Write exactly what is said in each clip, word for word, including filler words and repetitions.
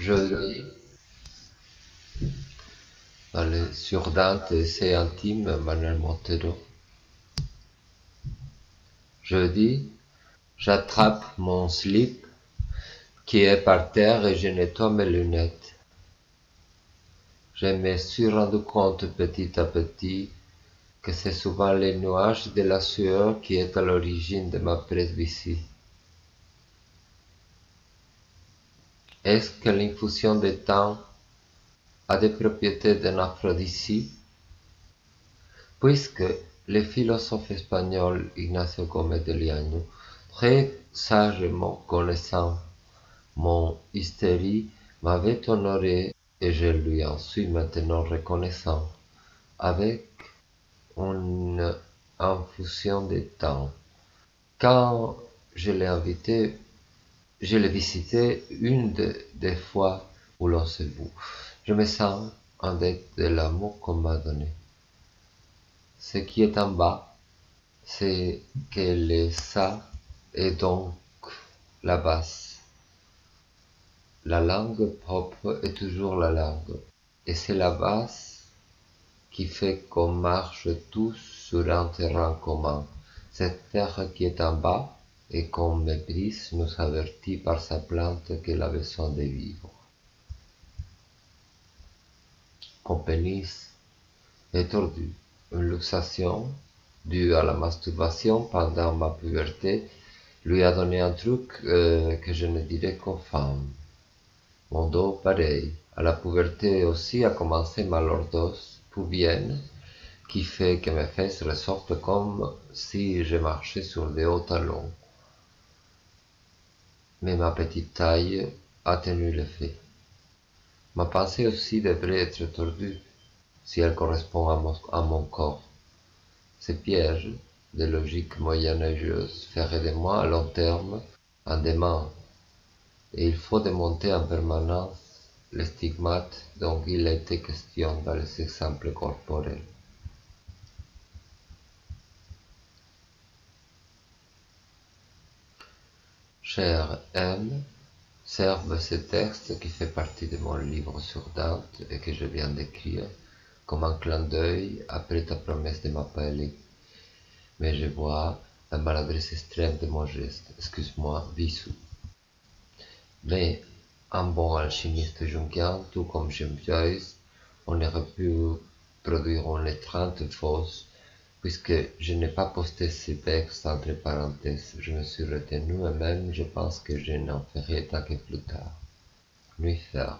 Je allez, sur Dante et c'est intime, Manuel Montero. Jeudi, j'attrape mon slip qui est par terre et je nettoie mes lunettes. Je me suis rendu compte petit à petit que c'est souvent les nuages de la sueur qui est à l'origine de ma presbytie. Est-ce que l'infusion de temps a des propriétés d'un aphrodisiaque? Puisque le philosophe espagnol Ignacio Gómez de Liaño, très sagement connaissant mon hystérie, m'avait honoré et je lui en suis maintenant reconnaissant, avec une infusion de temps. Quand je l'ai invité, je l'ai visité une de- des fois où l'on se voit. Je me sens en dette de l'amour qu'on m'a donné. Ce qui est en bas, c'est que le ça est donc la basse. La langue propre est toujours la langue. Et c'est la basse qui fait qu'on marche tous sur un terrain commun. Cette terre qui est en bas et qu'on méprise nous avertit par sa plante qu'elle a besoin de vivre. Mon pénis est tordu. Une luxation due à la masturbation pendant ma puberté lui a donné un truc euh, que je ne dirais qu'aux femmes. Mon dos pareil. À la puberté aussi a commencé ma lordose pubienne qui fait que mes fesses ressortent comme si je marchais sur des hauts talons. Mais ma petite taille a tenu l'effet. Ma pensée aussi devrait être tordue si elle correspond à mon, à mon corps. Ces pièges de logique moyenâgeuse feraient de moi à long terme un dément, et il faut démonter en permanence les stigmates dont il a été question dans les exemples corporels. Cher M, serve ce texte qui fait partie de mon livre sur Dante et que je viens d'écrire comme un clin d'œil après ta promesse de m'appeler. Mais je vois la maladresse extrême de mon geste. Excuse-moi, bisous. Mais un bon alchimiste jungien, tout comme James Joyce, on aurait pu produire une étreinte fausse, puisque je n'ai pas posté ces textes entre parenthèses. Je me suis retenu et même je pense que je n'en ferai état que plus tard. Nuit ferme.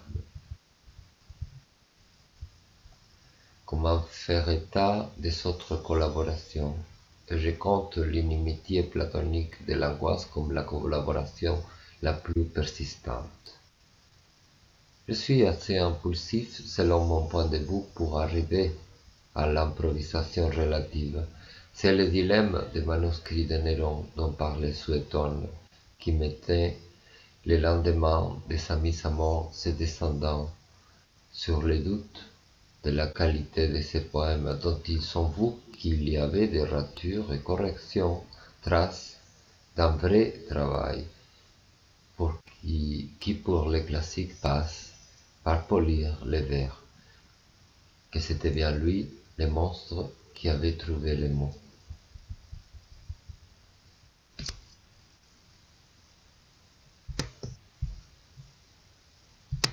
Comment faire état des autres collaborations? Et je compte l'inimitié platonique de l'angoisse comme la collaboration la plus persistante. Je suis assez impulsif selon mon point de vue pour arriver à l'improvisation relative. C'est le dilemme des manuscrits de Néron dont parlait Suétone, qui mettait le lendemain de sa mise à mort ses descendants sur le doute de la qualité de ces poèmes dont ils ont vu qu'il y avait des ratures et corrections, traces d'un vrai travail, pour qui, qui pour les classiques passe par polir les vers, que c'était bien lui, le monstre, qui avait trouvé les mots.